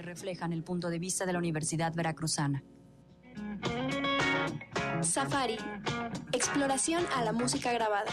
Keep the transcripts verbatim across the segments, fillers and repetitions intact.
reflejan el punto de vista de la Universidad Veracruzana. Safari, exploración a la música grabada.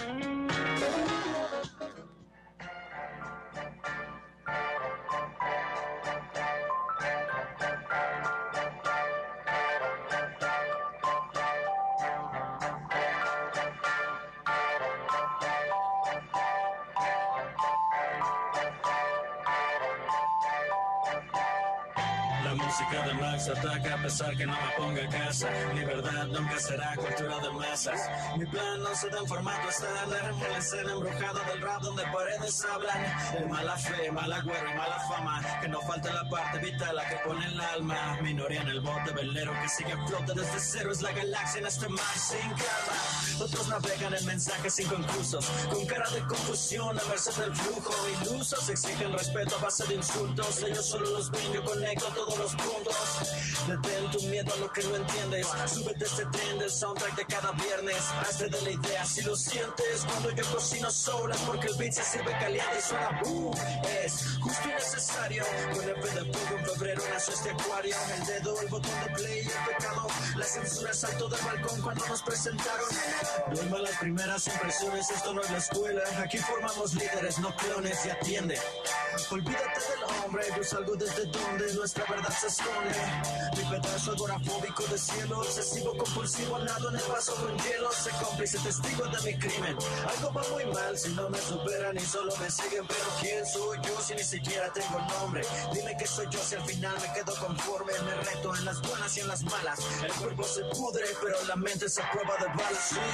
Música de Max ataca a pesar que no me ponga a casa. Mi verdad nunca será cultura de masas. Mi plan no se da en formato estándar. En la escena embrujada del rap donde paredes hablan de mala fe, mal agüero y mala fama. Que no falte la parte vital, la que pone el alma. Minoría en el bote velero que sigue a flote desde cero. Es la galaxia en este mar sin calma. Otros navegan en mensajes inconclusos, con cara de confusión a merced del flujo. Ilusos exigen respeto a base de insultos. Ellos solo los ven, yo conecto todos los puntos. Detén tu miedo a lo que no entiendes. Súbete este tren del soundtrack de cada viernes. Hazte de la idea si lo sientes. Cuando yo cocino solas porque el beat se sirve caliente y suena boom. Es justo y necesario. Con F de fuego en febrero nació este acuario. El dedo, el botón de play y el pecado. La censura saltó del balcón cuando nos presentaron. Duerma las primeras impresiones. Esto no es la escuela. Aquí formamos líderes, no clones. Y atiende. Olvídate del hombre. Yo salgo desde donde nuestra verdad se esconde. Mi pedazo agorafóbico de cielo, obsesivo compulsivo al lado en el vaso con hielo. Sé cómplice testigo de mi crimen. Algo va muy mal si no me superan y solo me siguen. Pero ¿quién soy yo si ni siquiera tengo nombre? Dime que soy yo si al final me quedo conforme. Me reto en las buenas y en las malas. El cuerpo se pudre pero la mente se prueba de balas. Sí.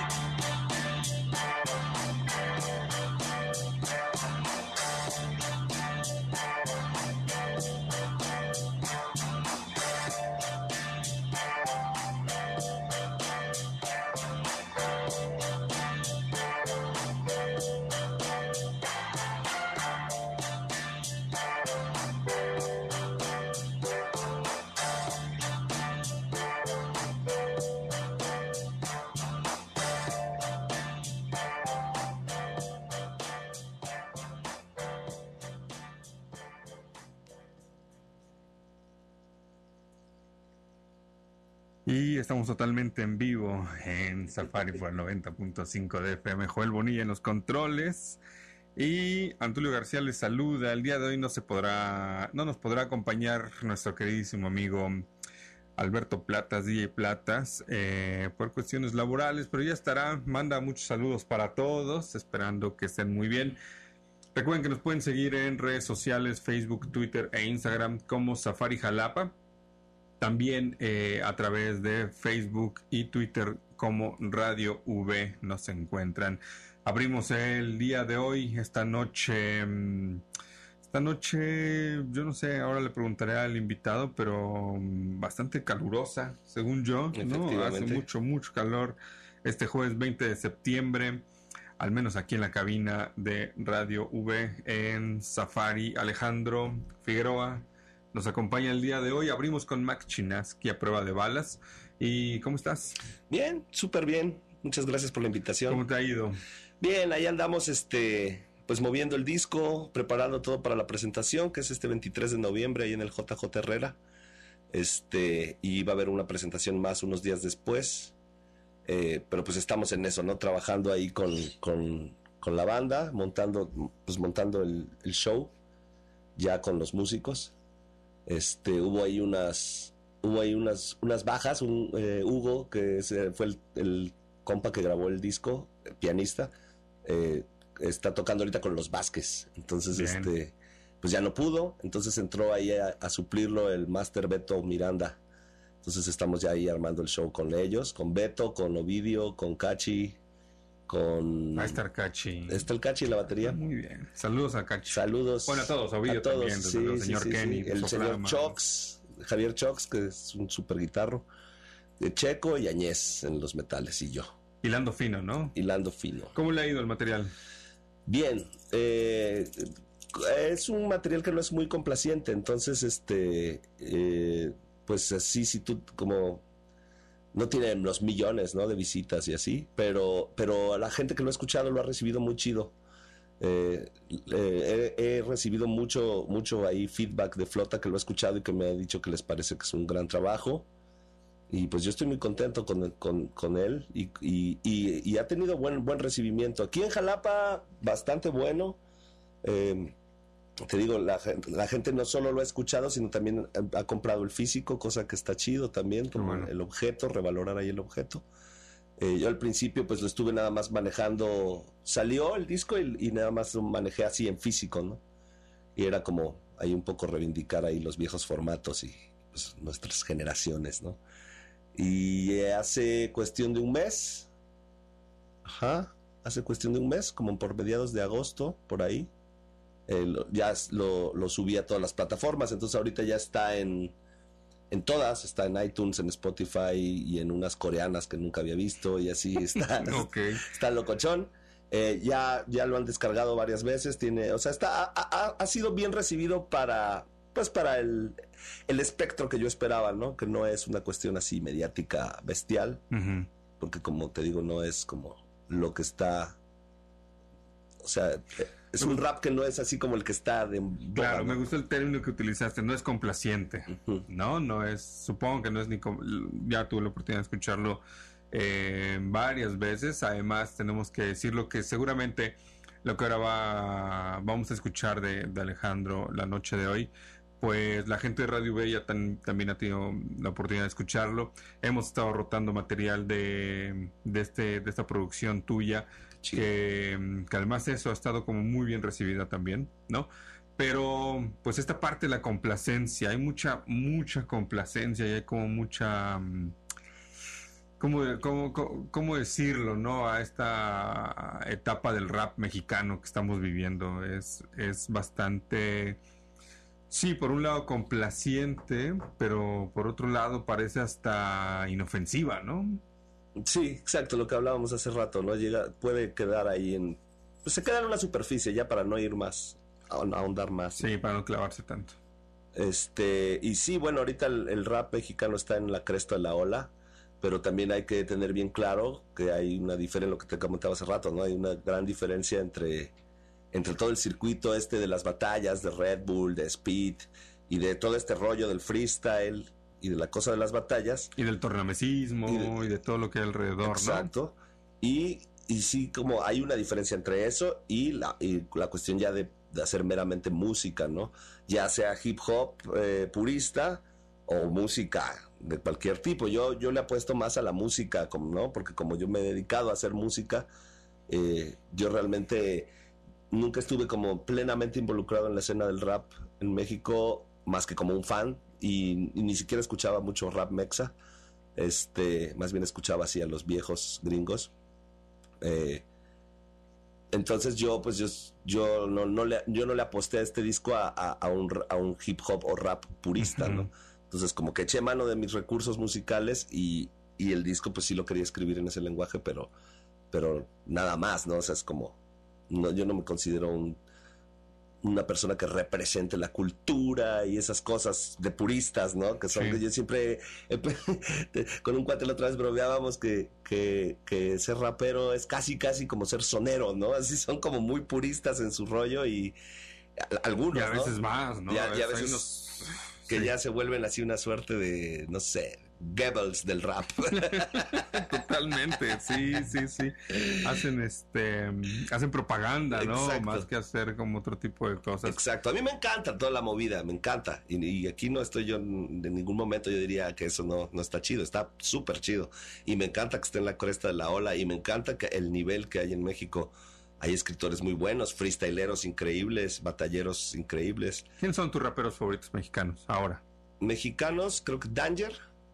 Y estamos totalmente en vivo en Safari por el noventa punto cinco de F M. Joel Bonilla en los controles. Y Antulio García les saluda. El día de hoy no se podrá, no nos podrá acompañar nuestro queridísimo amigo Alberto Platas, D J Platas, eh, por cuestiones laborales, pero ya estará. Manda muchos saludos para todos, esperando que estén muy bien. Recuerden que nos pueden seguir en redes sociales, Facebook, Twitter e Instagram como Safari Jalapa. También eh, a través de Facebook y Twitter como Radio V nos encuentran. Abrimos el día de hoy, esta noche, esta noche, yo no sé, ahora le preguntaré al invitado, pero bastante calurosa, según yo, ¿no? Hace mucho, mucho calor este jueves veinte de septiembre, al menos aquí en la cabina de Radio V en Safari. Alejandro Figueroa nos acompaña el día de hoy. Abrimos con Max Chinaski a prueba de balas. ¿Y cómo estás? Bien, súper bien. Muchas gracias por la invitación. ¿Cómo te ha ido? Bien, ahí andamos este, pues moviendo el disco, preparando todo para la presentación, que es este veintitrés de noviembre ahí en el J J Herrera. Este, y va a haber una presentación más unos días después. Eh, pero pues estamos en eso, ¿no? Trabajando ahí con, con, con la banda, montando, pues montando el, el show ya con los músicos. Este, hubo ahí unas hubo ahí unas unas bajas. Un, eh, Hugo, que es, fue el, el compa que grabó el disco, el pianista, eh, está tocando ahorita con los Vázquez. Entonces, Bien. este, pues ya no pudo. Entonces entró ahí a, a suplirlo el Master Beto Miranda. Entonces estamos ya ahí armando el show con ellos, con Beto, con Ovidio, con Cachi, con... Ahí está el Cachi. Está el Cachi en la batería. Ah, muy bien. Saludos a Cachi. Saludos. Bueno, a todos, Ovidio a todos, también, sí, el sí, señor sí, Kenny. sí. El señor Chox, Javier Chox, que es un super guitarro. De Checo y Añez en los metales, y yo. Hilando fino, ¿no? Hilando fino. ¿Cómo le ha ido el material? Bien. Eh, es un material que no es muy complaciente, entonces, este... Eh, pues así, si tú como... No tiene los millones, ¿no?, de visitas y así, pero pero a la gente que lo ha escuchado lo ha recibido muy chido. Eh, eh, he, he recibido mucho, mucho ahí feedback de Flota que lo ha escuchado y que me ha dicho que les parece que es un gran trabajo. Y pues yo estoy muy contento con, con, con él y, y, y, y ha tenido buen, buen recibimiento. Aquí en Jalapa, bastante bueno. Eh, te digo, la, la gente no solo lo ha escuchado, sino también ha, ha comprado el físico, cosa que está chido también, como bueno. el objeto, revalorar ahí el objeto. Eh, yo al principio pues lo estuve nada más manejando, salió el disco y, y nada más lo manejé así en físico, ¿no? Y era como ahí un poco reivindicar ahí los viejos formatos y pues, nuestras generaciones, ¿no? Y eh, hace cuestión de un mes, ajá, hace cuestión de un mes, como por mediados de agosto, por ahí, eh, lo, ya lo, lo subí a todas las plataformas, entonces ahorita ya está en... En todas, está en iTunes, en Spotify y en unas coreanas que nunca había visto y así está, okay. está locochón. Eh, ya, ya lo han descargado varias veces, tiene, o sea, está, ha, ha sido bien recibido para, pues para el, el espectro que yo esperaba, ¿no? Que no es una cuestión así mediática bestial, uh-huh. porque como te digo, no es como lo que está, o sea... Es un rap que no es así como el que está de... Claro, boga, ¿no? Me gustó el término que utilizaste, no es complaciente, uh-huh. ¿no? No es, supongo que no es ni... Ya tuve la oportunidad de escucharlo eh, varias veces, además tenemos que decirlo que seguramente lo que ahora va, vamos a escuchar de, de Alejandro la noche de hoy, pues la gente de Radio V ya tan, también ha tenido la oportunidad de escucharlo. Hemos estado rotando material de, de, este, de esta producción tuya, Que, que además eso ha estado como muy bien recibida también, ¿no? Pero pues esta parte de la complacencia, hay mucha, mucha complacencia y hay como mucha, ¿cómo, cómo, cómo, cómo decirlo, no? A esta etapa del rap mexicano que estamos viviendo, es, es bastante, sí, por un lado complaciente, pero por otro lado parece hasta inofensiva, ¿no? Sí, exacto, lo que hablábamos hace rato, ¿no? Llega, puede quedar ahí en... Pues se queda en una superficie ya para no ir más, a ahondar más. Sí, para no clavarse tanto. Este, y sí, bueno, ahorita el, el rap mexicano está en la cresta de la ola, pero también hay que tener bien claro que hay una diferencia, lo que te comentaba hace rato, ¿no? Hay una gran diferencia entre, entre todo el circuito este de las batallas, de Red Bull, de Speed, y de todo este rollo del freestyle... y de la cosa de las batallas. Y del tornamesismo y de, y de todo lo que hay alrededor, exacto, ¿no? Y, y sí, como hay una diferencia entre eso y la, y la cuestión ya de, de hacer meramente música, ¿no? Ya sea hip hop eh, purista o música de cualquier tipo. Yo, yo le apuesto más a la música, como, ¿no? Porque como yo me he dedicado a hacer música, eh, yo realmente nunca estuve como plenamente involucrado en la escena del rap en México, más que como un fan. Y, y ni siquiera escuchaba mucho rap mexa, este, más bien escuchaba así a los viejos gringos. Eh, entonces yo, pues yo, yo no, no le, yo no le aposté a este disco a, a, a, un, a un hip hop o rap purista, uh-huh. ¿no? Entonces como que eché mano de mis recursos musicales y, y el disco, pues sí lo quería escribir en ese lenguaje, pero, pero nada más, ¿no? O sea, es como, no, yo no me considero un una persona que represente la cultura y esas cosas de puristas, ¿no? Que son, sí. que yo siempre, eh, con un cuate la otra vez bromeábamos que, que, que ser rapero es casi, casi como ser sonero, ¿no? Así son como muy puristas en su rollo y a, algunos, y a veces ¿no? más, ¿no? Ya, a veces, ya a veces unos... que sí. ya se vuelven así una suerte de, no sé, Goebbels del rap. Totalmente, sí, sí, sí. Hacen este, hacen propaganda, ¿no? Exacto. Más que hacer como otro tipo de cosas. Exacto. A mí me encanta toda la movida, me encanta. Y, y aquí no estoy yo en ningún momento yo diría que eso no, no está chido, está súper chido. Y me encanta que esté en la cresta de la ola y me encanta que el nivel que hay en México. Hay escritores muy buenos, freestyleros increíbles, batalleros increíbles. ¿Quiénes son tus raperos favoritos mexicanos ahora? Mexicanos, creo que Danger.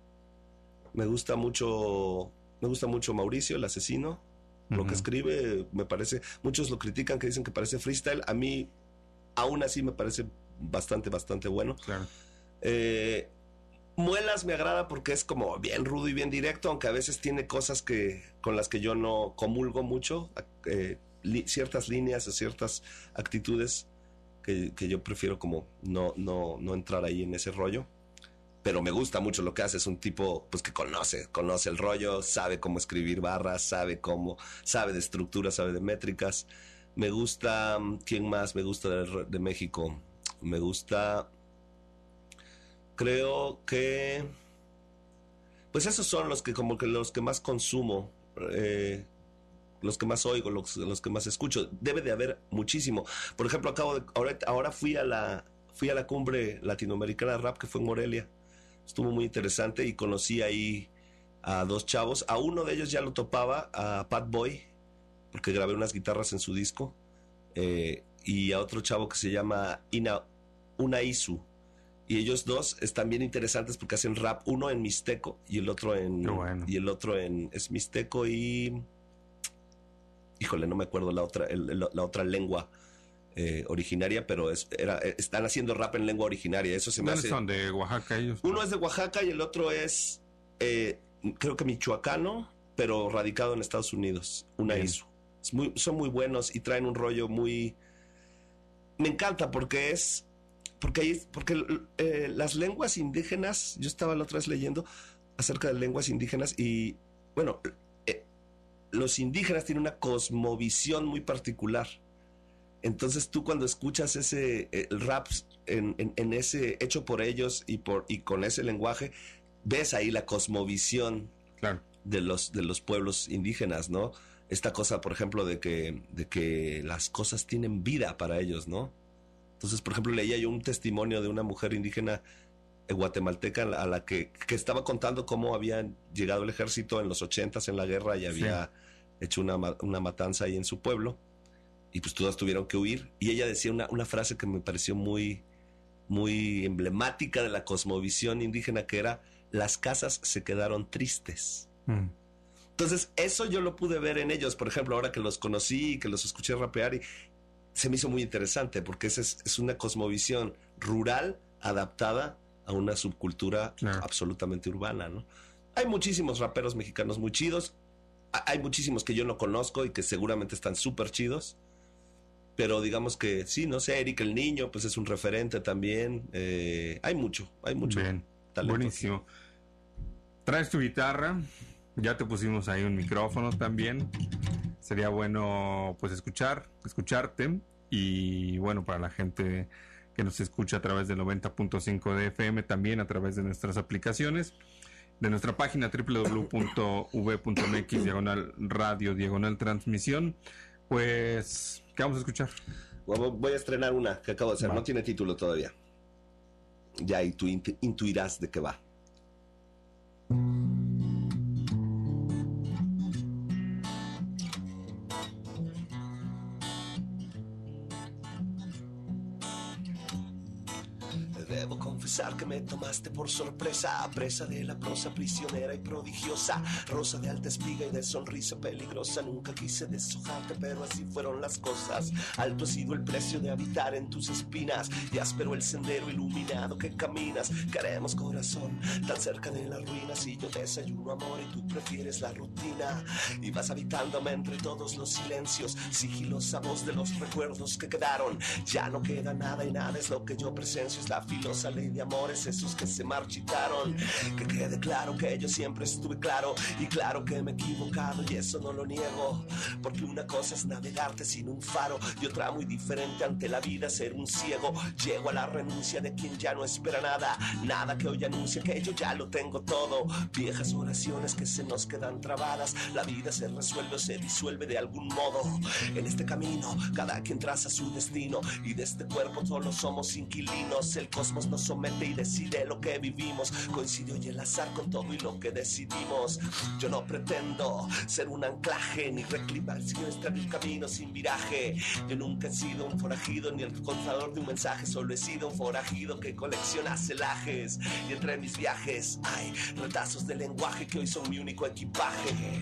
Me gusta mucho, me gusta mucho Mauricio, el asesino. Uh-huh. Lo que escribe me parece, muchos lo critican, que dicen que parece freestyle. A mí, aún así, me parece bastante, bastante bueno. Claro. Eh, Muelas me agrada porque es como bien rudo y bien directo, aunque a veces tiene cosas que con las que yo no comulgo mucho, eh, li- ciertas líneas o ciertas actitudes que, que yo prefiero como no, no, no entrar ahí en ese rollo. Pero me gusta mucho lo que hace, es un tipo pues que conoce, conoce el rollo, sabe cómo escribir barras, sabe cómo, sabe de estructuras, sabe de métricas. Me gusta, ¿quién más me gusta de, de México? Me gusta, creo que, pues esos son los que como que los que más consumo, eh, los que más oigo, los, los que más escucho. Debe de haber muchísimo. Por ejemplo, acabo de, ahora, ahora fui a la, fui a la cumbre latinoamericana de rap que fue en Morelia. Estuvo muy interesante y conocí ahí a dos chavos. A uno de ellos ya lo topaba, a Pat Boy, porque grabé unas guitarras en su disco. Eh, y a otro chavo que se llama Ina, Unaisu. Y ellos dos están bien interesantes porque hacen rap, uno en mixteco y el otro en... Bueno. Y el otro en... es mixteco y... Híjole, no me acuerdo la otra, el, la otra lengua eh, originaria, pero es, era, están haciendo rap en lengua originaria. Eso se me hace... son de Oaxaca ellos? Uno es de Oaxaca y el otro es, eh, creo que michoacano, pero radicado en Estados Unidos. Unaisu. Es muy, son muy buenos y traen un rollo muy... Me encanta porque es... Porque, hay, porque eh, las lenguas indígenas, yo estaba la otra vez leyendo acerca de lenguas indígenas y, bueno, eh, los indígenas tienen una cosmovisión muy particular. Entonces tú cuando escuchas ese eh, rap en, en, en ese hecho por ellos y, por, y con ese lenguaje, ves ahí la cosmovisión claro. de, los, de los pueblos indígenas, ¿no? Esta cosa, por ejemplo, de que, de que las cosas tienen vida para ellos, ¿no? Entonces, por ejemplo, leía yo un testimonio de una mujer indígena guatemalteca a la que, que estaba contando cómo había llegado el ejército en los ochentas en la guerra y había sí. hecho una, una matanza ahí en su pueblo y pues todas tuvieron que huir. Y ella decía una, una frase que me pareció muy, muy emblemática de la cosmovisión indígena, que era: las casas se quedaron tristes. Mm. Entonces, eso yo lo pude ver en ellos, por ejemplo, ahora que los conocí y que los escuché rapear, y se me hizo muy interesante porque esa es, es una cosmovisión rural adaptada a una subcultura claro. absolutamente urbana, ¿no? Hay muchísimos raperos mexicanos muy chidos, hay muchísimos que yo no conozco y que seguramente están súper chidos, pero digamos que sí, no sé, Eric el Niño pues es un referente también, eh, hay mucho, hay mucho Bien, talento. Buenísimo. Traes tu guitarra, ya te pusimos ahí un micrófono también. Sería bueno pues escuchar, escucharte y bueno, para la gente que nos escucha a través del noventa punto cinco de F M, también a través de nuestras aplicaciones, de nuestra página doble u doble u doble u punto v punto m x diagonal radio diagonal transmisión. Pues, ¿qué vamos a escuchar? Voy a estrenar una que acabo de hacer, va. No tiene título todavía. Ya y tú intu- intuirás de qué va. Debo confesar que me tomaste por sorpresa, presa de la prosa prisionera y prodigiosa, rosa de alta espiga y de sonrisa peligrosa. Nunca quise deshojarte, pero así fueron las cosas. Alto ha sido el precio de habitar en tus espinas y áspero el sendero iluminado que caminas. Queremos, corazón, tan cerca de las ruinas, y yo desayuno amor y tú prefieres la rutina. Y vas habitándome entre todos los silencios, sigilosa voz de los recuerdos que quedaron. Ya no queda nada y nada es lo que yo presencio, es la filosa ley de amores, esos que se marchitaron. Que quede claro que yo siempre estuve claro, y claro que me he equivocado y eso no lo niego, porque una cosa es navegarte sin un faro y otra muy diferente ante la vida ser un ciego. Llego a la renuncia de quien ya no espera nada, nada que hoy anuncia que yo ya lo tengo todo. Viejas oraciones que se nos quedan trabadas, la vida se resuelve o se disuelve de algún modo. En este camino cada quien traza su destino y de este cuerpo solo somos inquilinos. El cosmos nos somete y decide lo que vivimos, coincidió y el azar con todo y lo que decidimos. Yo no pretendo ser un anclaje ni reclinar si estar en el camino sin viraje. Yo nunca he sido un forajido ni el contador de un mensaje, solo he sido un forajido que colecciona celajes. Y entre mis viajes hay retazos de lenguaje que hoy son mi único equipaje.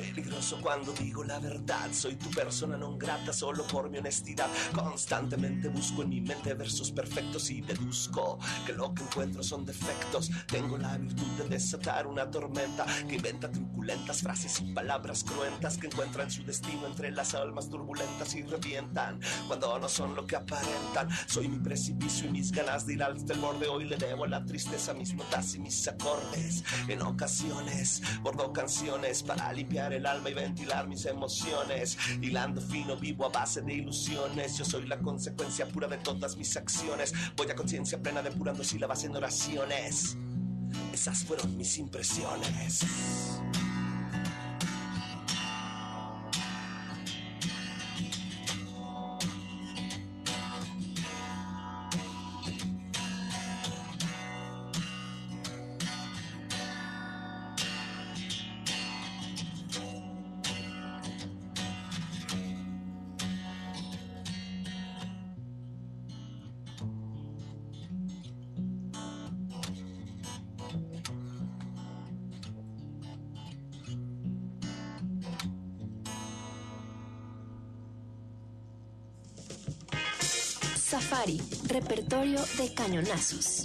Peligroso cuando digo la verdad, soy tu persona non grata solo por mi honestidad. Constantemente busco en mi mente versos perfectos y deduzco que lo que encuentro son defectos. Tengo la virtud de desatar una tormenta que inventa truculentas frases y palabras cruentas que encuentran su destino entre las almas turbulentas y revientan cuando no son lo que aparentan. Soy mi precipicio y mis ganas de ir hasta el borde. Hoy le debo a la tristeza mis notas y mis acordes. En ocasiones bordo canciones para limpiar el alma y ventilar mis emociones. Hilando fino vivo a base de ilusiones. Yo soy la consecuencia pura de todas mis acciones. Voy a conciencia plena depurando sílabas en oraciones. Esas fueron mis impresiones. Safari, repertorio de cañonazos.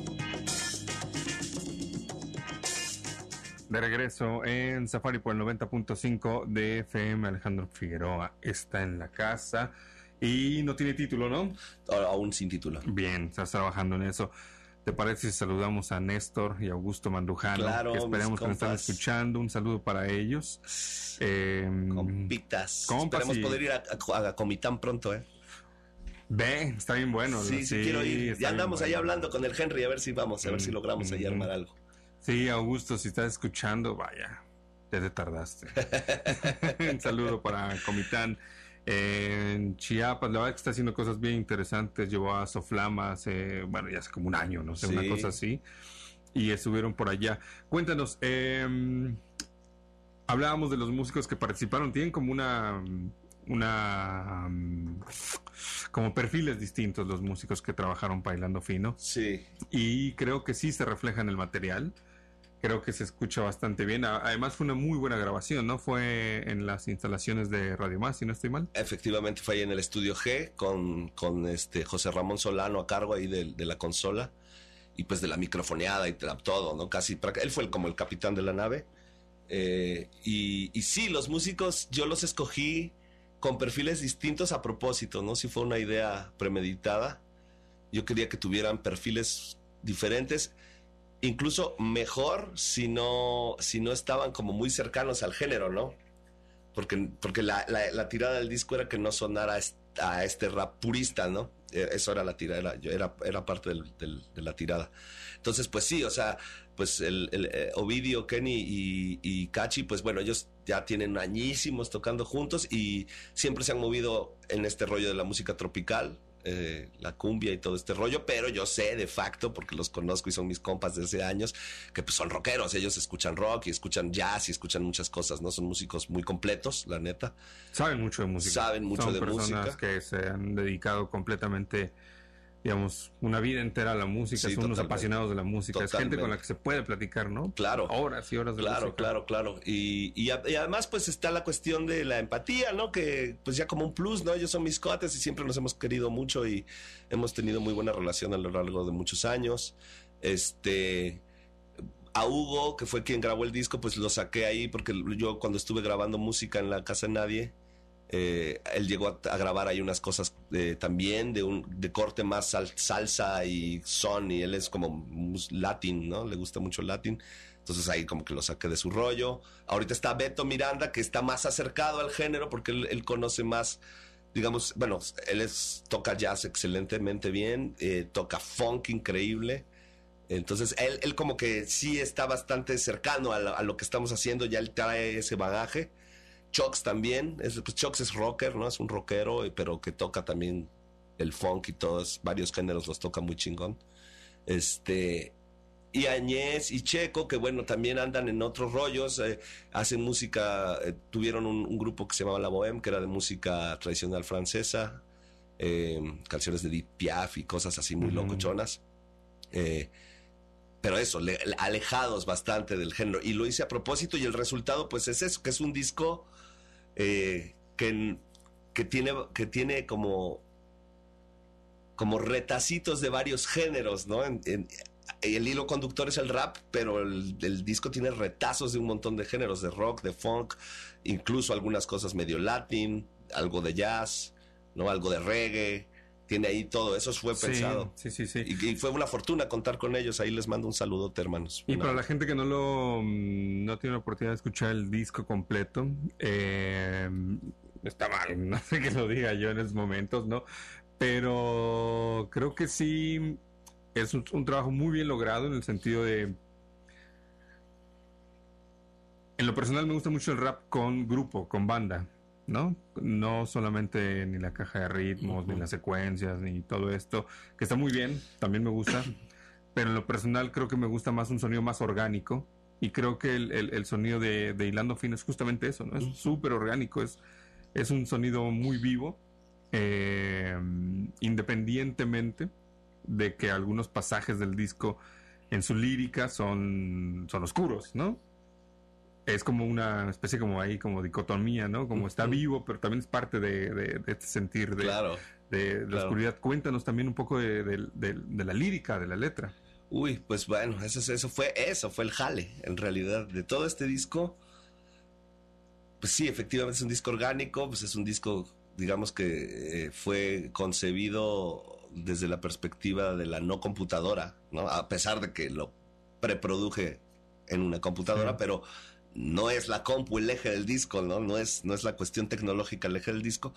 De regreso en Safari por el noventa punto cinco de F M. Alejandro Figueroa está en la casa y no tiene título, ¿no? Aún sin título. Bien, estás trabajando en eso. ¿Te parece si saludamos a Néstor y Augusto Mandujano? Claro, que esperemos que nos estén compas. escuchando. Un saludo para ellos. Eh, Compitas. compas Esperemos y- poder ir a, a, a Comitán pronto, ¿eh? Ve, está bien bueno. Sí, sí, quiero ir. está Ya bien andamos bueno. ahí hablando con el Henry, a ver si vamos, a ver si logramos ahí Mm, armar algo. Sí, Augusto, si estás escuchando, vaya, ya te tardaste. Un saludo para Comitán. En Chiapas, la verdad que está haciendo cosas bien interesantes. Llevó a Soflama hace, bueno, ya hace como un año, no sé, Sí. una cosa así. Y estuvieron por allá. Cuéntanos, eh, hablábamos de los músicos que participaron. Tienen como una, una, um, como perfiles distintos los músicos que trabajaron Bailando Fino. Sí. Y creo que sí se refleja en el material. Creo que se escucha bastante bien. A- Además fue una muy buena grabación, ¿no? Fue en las instalaciones de Radio Más, si no estoy mal. Efectivamente fue ahí en el estudio G con, con este José Ramón Solano a cargo ahí de, de la consola y pues de la microfoneada y de la- todo, ¿no? Casi, pra- él fue el- como el capitán de la nave. Eh, y, y sí, los músicos yo los escogí con perfiles distintos a propósito, ¿no? Si fue una idea premeditada. Yo quería que tuvieran perfiles diferentes, incluso mejor si no, si no estaban como muy cercanos al género, ¿no? Porque, porque la, la, la tirada del disco era que no sonara est- a este rap purista, ¿no? Eh, Eso era la tirada, era, yo- era, era parte del- del- de la tirada. Entonces, pues sí, o sea, pues el, el, eh, Ovidio, Kenny y, y Cachi, pues bueno, ellos ya tienen añísimos tocando juntos y siempre se han movido en este rollo de la música tropical, eh, la cumbia y todo este rollo, pero yo sé de facto, porque los conozco y son mis compas desde años, que pues son rockeros, ellos escuchan rock y escuchan jazz y escuchan muchas cosas, ¿no? Son músicos muy completos, la neta. Saben mucho de música. Saben mucho Son de personas música. que se han dedicado completamente, digamos, una vida entera a la música. Sí, Son unos totalmente. apasionados de la música. Es gente con la que se puede platicar, ¿no? Claro. Horas y horas de Claro, música. claro, claro. Y, y, a- y además, pues está la cuestión de la empatía, ¿no? Que pues ya como un plus, ¿no? Ellos son mis cuates y siempre nos hemos querido mucho y hemos tenido muy buena relación a lo largo de muchos años. Este. A Hugo, que fue quien grabó el disco, pues lo saqué ahí porque yo cuando estuve grabando música en la casa de nadie, eh, él llegó a, a grabar ahí unas cosas eh, también de un de corte más sal- salsa y son, y él es como mus- latín, ¿no? Le gusta mucho el latín. Entonces ahí como que lo saqué de su rollo. Ahorita está Beto Miranda, que está más acercado al género porque él, él conoce más, digamos, bueno, él es, toca jazz excelentemente bien, eh, toca funk increíble. Entonces él, él como que sí está bastante cercano a, la- a lo que estamos haciendo, ya él trae ese bagaje. Chox también, es, pues Chox es rocker, ¿no? Es un rockero, eh, pero que toca también el funk y todos, varios géneros los toca muy chingón. Este, y Añez y Checo, que bueno, también andan en otros rollos, eh, hacen música, eh, tuvieron un, un grupo que se llamaba La Bohème, que era de música tradicional francesa, eh, canciones de Edith Piaf y cosas así muy Ujú. locochonas. Eh, pero eso, le, alejados bastante del género. Y lo hice a propósito y el resultado pues es eso, que es un disco eh, que, que, tiene, que tiene como, como retacitos de varios géneros, ¿no? En, en, el hilo conductor es el rap, pero el, el disco tiene retazos de un montón de géneros, de rock, de funk, incluso algunas cosas medio latín, algo de jazz, ¿no? Algo de reggae. Tiene ahí todo, eso fue Sí, pensado. sí, sí, sí. Y, y fue una fortuna contar con ellos. Ahí les mando un saludote, hermanos. Y Una- para la gente que no lo no tiene la oportunidad de escuchar el disco completo, eh, está mal, no sé que lo diga yo en esos momentos, ¿no? Pero creo que sí es un, un trabajo muy bien logrado en el sentido de... En lo personal me gusta mucho el rap con grupo, con banda, ¿no? No solamente ni la caja de ritmos, Ujú. ni las secuencias, ni todo esto, que está muy bien, también me gusta, pero en lo personal creo que me gusta más un sonido más orgánico, y creo que el, el- el sonido de, de Hilando Fino es justamente eso, ¿no? Es súper orgánico, es, es un sonido muy vivo, eh, independientemente de que algunos pasajes del disco en su lírica son, son oscuros, ¿no? Es como una especie como ahí, como dicotomía, ¿no? Como está Ujú. vivo, pero también es parte de, de- de este sentir de, Claro. de la claro. oscuridad. Cuéntanos también un poco de, de- de- de la lírica, de la letra. Uy, pues bueno, eso, es- eso fue eso fue el jale, en realidad, de todo este disco. Pues sí, efectivamente es un disco orgánico, pues es un disco, digamos que eh, fue concebido desde la perspectiva de la no computadora, ¿no? A pesar de que lo preproduje en una computadora, Sí. pero no es la compu el eje del disco, ¿no? No es, no es la cuestión tecnológica el eje del disco.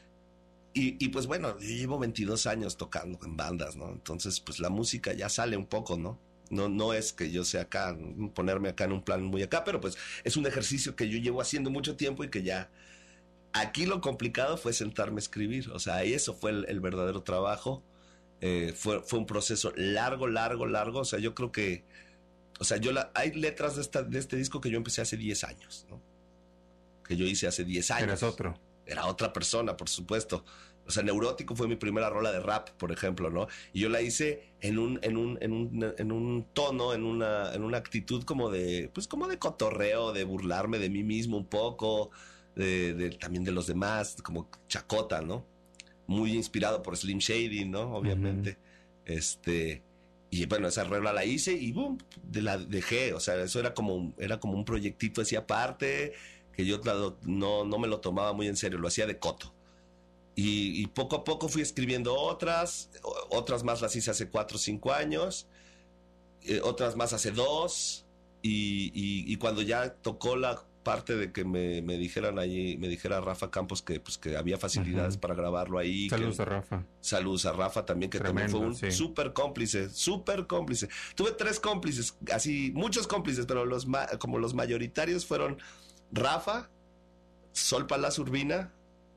Y, y pues bueno, yo llevo veintidós años tocando en bandas, ¿no? Entonces, pues la música ya sale un poco, ¿no? No, no es que yo sea acá, ponerme acá en un plan muy acá, pero pues es un ejercicio que yo llevo haciendo mucho tiempo y que ya... Aquí lo complicado fue sentarme a escribir, o sea, eso fue el, el verdadero trabajo. Eh, fue, fue un proceso largo, largo, largo, o sea, yo creo que... O sea, yo la, hay letras de, esta, de este disco que yo empecé hace diez años, ¿no? Que yo hice hace diez años. Eres otro. Era otra persona, por supuesto. O sea, Neurótico fue mi primera rola de rap, por ejemplo, ¿no? Y yo la hice en un, en un, en un, en un tono, en una, en una actitud como de, pues como de cotorreo, de burlarme de mí mismo un poco, de, de también de los demás, como chacota, ¿no? Muy inspirado por Slim Shady, ¿no? Obviamente. Este, y bueno, esa rola la hice y boom, de la dejé. O sea, eso era como, un- era como un proyectito así aparte, que yo claro, no, no me lo tomaba muy en serio, lo hacía de coto. Y, y poco a poco fui escribiendo otras, o- otras más las hice hace cuatro o cinco años, eh, otras más hace dos, y, y- y cuando ya tocó la parte de que me, me dijeran allí, me dijera Rafa Campos que, pues, que había facilidades Ujú. para grabarlo ahí. Saludos que, a Rafa. Saludos a Rafa también, que Tremendo, también fue un sí. súper cómplice, súper cómplice. Tuve tres cómplices, así, muchos cómplices, pero los ma- como los mayoritarios fueron Rafa, Sol Palaz Urbina,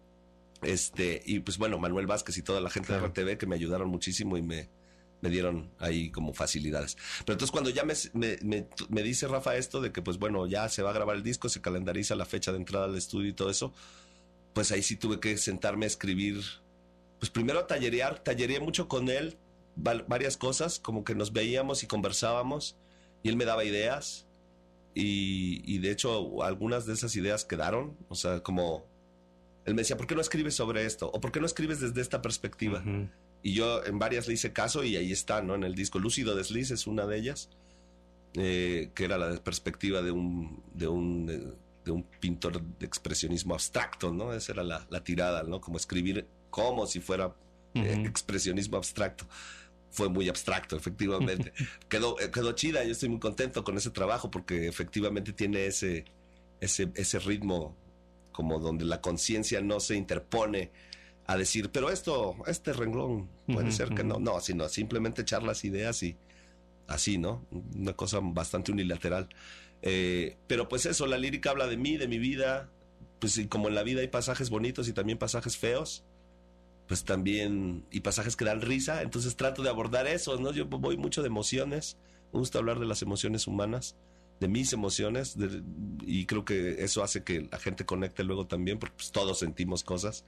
este, y pues bueno, Manuel Vázquez y toda la gente Claro. de R T V que me ayudaron muchísimo y me, me dieron ahí como facilidades. Pero entonces cuando ya me, me, me, me dice Rafa esto de que pues bueno, ya se va a grabar el disco, se calendariza la fecha de entrada al estudio y todo eso, pues ahí sí tuve que sentarme a escribir, pues primero a tallerear, tallereé mucho con él, va- varias cosas, como que nos veíamos y conversábamos y él me daba ideas y, y de hecho algunas de esas ideas quedaron, o sea, como él me decía, ¿por qué no escribes sobre esto? ¿O por qué no escribes desde esta perspectiva? Ujú. Y yo en varias le hice caso y ahí está, ¿no? En el disco Lúcido Desliz es una de ellas, eh, que era la perspectiva de un, de un, eh, de un pintor de expresionismo abstracto, ¿no? Esa era la, la tirada, ¿no? Como escribir como si fuera eh, Ujú. expresionismo abstracto. Fue muy abstracto, efectivamente. quedó, eh, quedó chida, yo estoy muy contento con ese trabajo porque efectivamente tiene ese, ese, ese ritmo como donde la conciencia no se interpone a decir, pero esto, este renglón puede Ujú, ser que no, ujú. no, sino simplemente echar las ideas y así, ¿no? Una cosa bastante unilateral. Eh, pero pues eso, la lírica habla de mí, de mi vida, pues y como en la vida hay pasajes bonitos y también pasajes feos, pues también, y pasajes que dan risa, entonces trato de abordar eso, ¿no? Yo voy mucho de emociones, me gusta hablar de las emociones humanas, de mis emociones, de- y creo que eso hace que la gente conecte luego también, porque pues, todos sentimos cosas.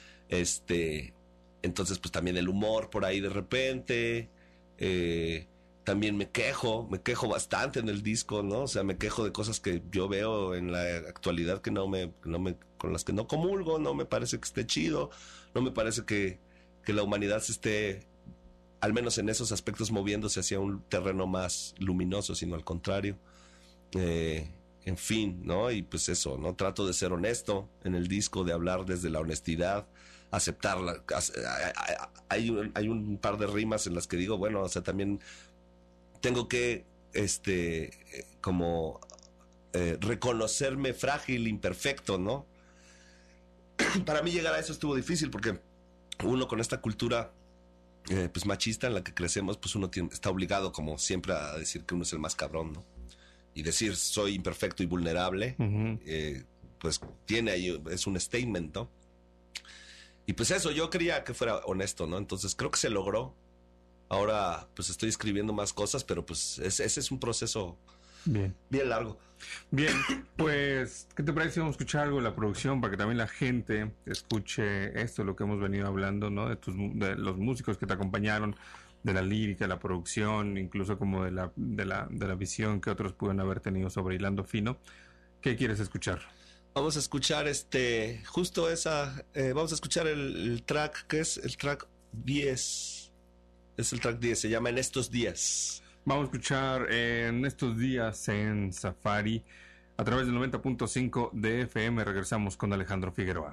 Este, entonces, pues también el humor por ahí de repente, eh, también me quejo, me quejo bastante en el disco, ¿no? O sea, me quejo de cosas que yo veo en la actualidad que no me, no me, con las que no comulgo, no me parece que esté chido, no me parece que, que la humanidad se esté, al menos en esos aspectos, moviéndose hacia un terreno más luminoso, sino al contrario. Eh, en fin, ¿no? Y pues eso, ¿no? Trato de ser honesto en el disco, de hablar desde la honestidad, aceptarla. Hay un, hay un par de rimas en las que digo, bueno, o sea, también tengo que, este, como eh, reconocerme frágil, imperfecto, ¿no? Para mí llegar a eso estuvo difícil porque uno con esta cultura eh, pues machista en la que crecemos, pues uno tiene, está obligado como siempre a decir que uno es el más cabrón, ¿no? Y decir soy imperfecto y vulnerable, uh-huh. eh, pues tiene ahí, es un statement, ¿no? Y pues eso, yo quería que fuera honesto, ¿no? Entonces creo que se logró. Ahora pues estoy escribiendo más cosas, pero pues ese, ese es un proceso bien, bien largo. Bien, pues, ¿qué te parece si vamos a escuchar algo de la producción para que también la gente escuche esto, lo que hemos venido hablando, ¿no? De, tus, de los músicos que te acompañaron, de la lírica, la producción, incluso como de la, de la, de la visión que otros pudieron haber tenido sobre Hilando Fino. ¿Qué quieres escuchar? Vamos a escuchar este, justo esa, eh, vamos a escuchar el, el track, que es el track diez. Es el track diez, se llama En Estos Días. Vamos a escuchar En Estos Días en Safari a través del noventa punto cinco de F M. Regresamos con Alejandro Figueroa.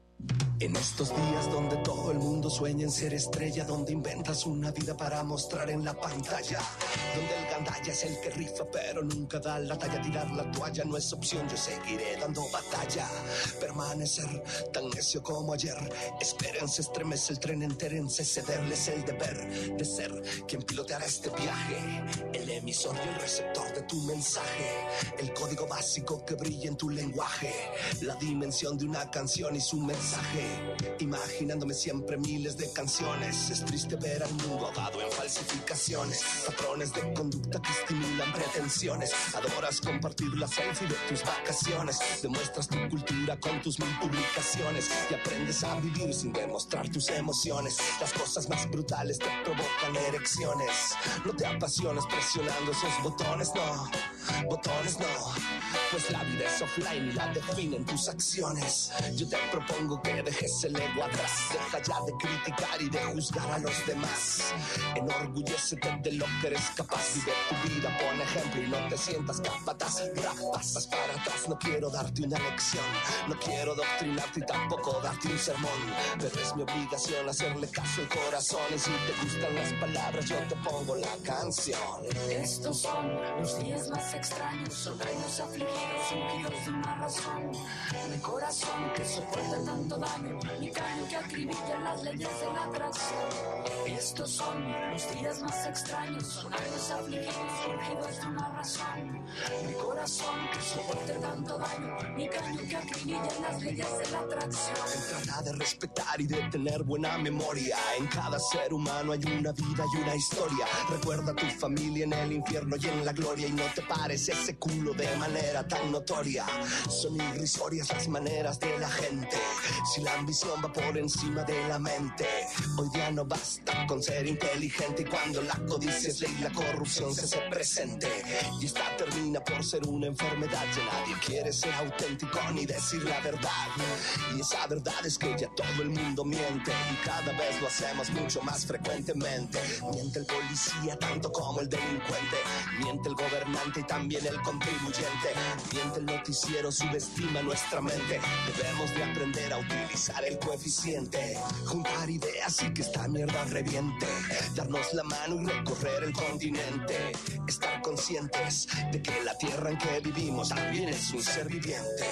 En estos días donde todo el mundo sueña en ser estrella, donde inventas una vida para mostrar en la pantalla, donde el gandalla es el que rifa pero nunca da la talla, tirar la toalla no es opción, yo seguiré dando batalla, permanecer tan necio como ayer, espérense, estremece el tren, entérense, cederles el deber de ser quien piloteará este viaje, el emisor y el receptor de tu mensaje, el código básico que brilla en tu lenguaje, la dimensión de una canción y su mensaje. Imaginándome siempre miles de canciones. Es triste ver al mundo ahogado en falsificaciones, patrones de conducta que estimulan pretensiones. Adoras compartir la selfie de tus vacaciones, demuestras tu cultura con tus mil publicaciones y aprendes a vivir sin demostrar tus emociones. Las cosas más brutales te provocan erecciones. No te apasiones presionando esos botones, no, botones no, pues la vida es offline y la definen tus acciones. Yo te propongo que dejes el ego atrás, deja ya de criticar y de juzgar a los demás, enorgullécete de lo que eres capaz, vive tu vida, pon ejemplo y no te sientas capataz, pasas para atrás, no quiero darte una lección, no quiero doctrinarte y tampoco darte un sermón, pero es mi obligación hacerle caso al corazón y si te gustan las palabras yo te pongo la canción. Estos son los días más extraños, son años afligidos, ungidos de una razón, mi corazón que soporta tanto daño, mi caño que acribilla las leyes de la atracción. Estos son los días más extraños, son años afligidos, surgidos de una razón, mi corazón que soporta tanto daño, mi caño que acribilla las leyes de la atracción. Trata de respetar y de tener buena memoria, en cada ser humano hay una vida y una historia, recuerda a tu familia en el infierno y en la gloria y no te pares ese culo de manera tan notoria, son irrisorias las maneras de la gente, si la ambición va por encima de la mente, hoy día no basta con ser inteligente y cuando la codicia es ley la corrupción se hace presente y esta termina por ser una enfermedad, ya nadie quiere ser auténtico ni decir la verdad y esa verdad es que ya todo el mundo miente y cada vez lo hacemos mucho más frecuentemente, miente el policía tanto como el delincuente, miente el gobernante y también el contribuyente, miente el noticiero, subestima nuestra mente, debemos de aprender a utilizar el coeficiente, juntar ideas y que esta mierda reviente, darnos la mano y recorrer el continente, estar conscientes de que la tierra en que vivimos también es un ser viviente.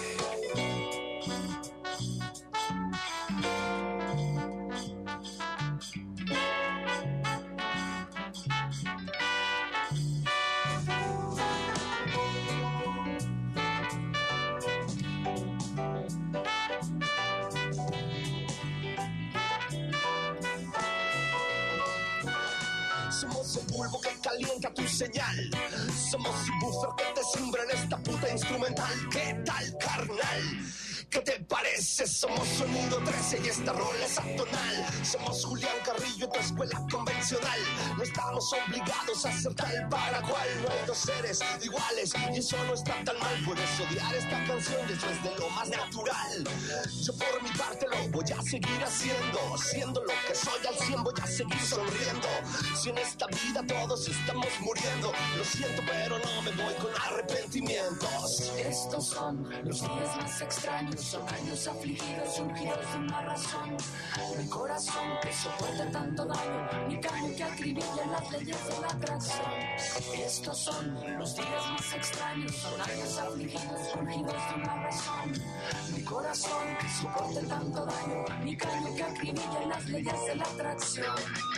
Somos el polvo que calienta tu señal, somos el buffer que te simbra en esta puta instrumental. ¿Qué tal, carnal? ¿Qué te parece? Somos Sonido trece y esta rola es atonal. Somos Julián Carrillo y tu escuela convencional. No estamos obligados a ser tal para cual. No hay dos seres iguales y eso no está tan mal. Puedes odiar esta canción y eso es de lo más natural. Yo por mi parte lo voy a seguir haciendo, siendo lo que soy al cien, voy a seguir sonriendo. Si en esta vida todos estamos muriendo, lo siento pero no me voy con arrepentimientos. Estos son los días más extraños, son años afligidos, surgidos de una razón. Mi corazón que soporta tanto daño, mi carne que acribilla las leyes de la atracción. Estos son los días más extraños, son años afligidos, surgidos de una razón. Mi corazón que soporta tanto daño, mi carne que acribilla las leyes de la atracción.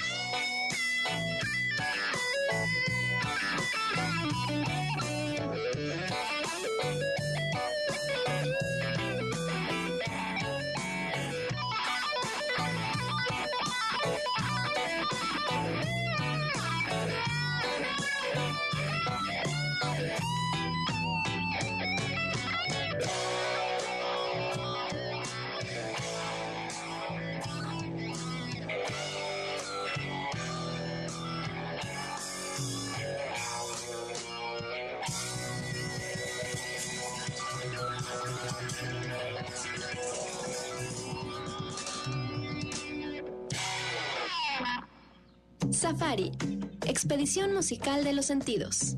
Safari, expedición musical de los sentidos.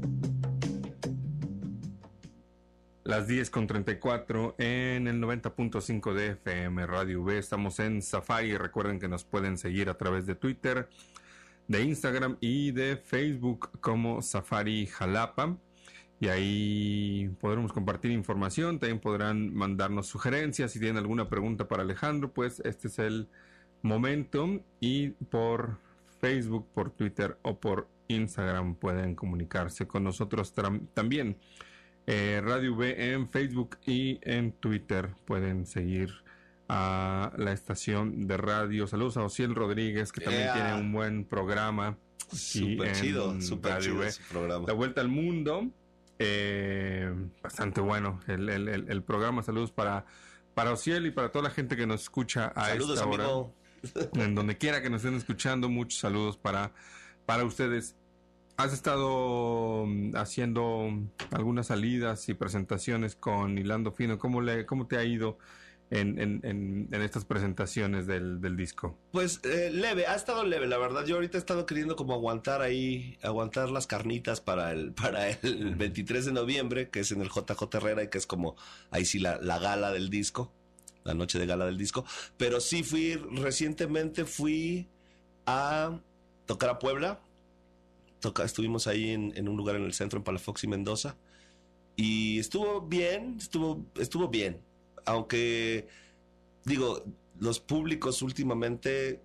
Las diez con treinta y cuatro en el noventa punto cinco de F M Radio V. Estamos en Safari. Recuerden que nos pueden seguir a través de Twitter, de Instagram y de Facebook como Safari Jalapa. Y ahí podremos compartir información. También podrán mandarnos sugerencias. Si tienen alguna pregunta para Alejandro, pues este es el momento. Y por Facebook, por Twitter o por Instagram pueden comunicarse con nosotros tam- también. Eh, Radio V en Facebook y en Twitter pueden seguir a la estación de radio. Saludos a Ociel Rodríguez, que también Yeah. tiene un buen programa. Súper chido, súper chido ese programa. La Vuelta al Mundo, eh, bastante bueno el, el, el, el programa. Saludos para, para Ociel y para toda la gente que nos escucha a Saludos, esta hora. amigo. En donde quiera que nos estén escuchando, muchos saludos para, para ustedes. ¿Has estado mm, haciendo algunas salidas y presentaciones con Hilando Fino? ¿Cómo, le, cómo te ha ido en, en, en, en estas presentaciones del, del disco? Pues eh, leve, ha estado leve, la verdad. Yo ahorita he estado queriendo como aguantar ahí, aguantar las carnitas para el, para el veintitrés de noviembre, que es en el J J Herrera y que es como ahí sí la, la gala del disco, la noche de gala del disco. Pero sí fui, recientemente fui a tocar a Puebla. Toca, estuvimos ahí en, en un lugar en el centro, en Palafox y Mendoza. Y estuvo bien, estuvo, estuvo bien. Aunque, digo, los públicos últimamente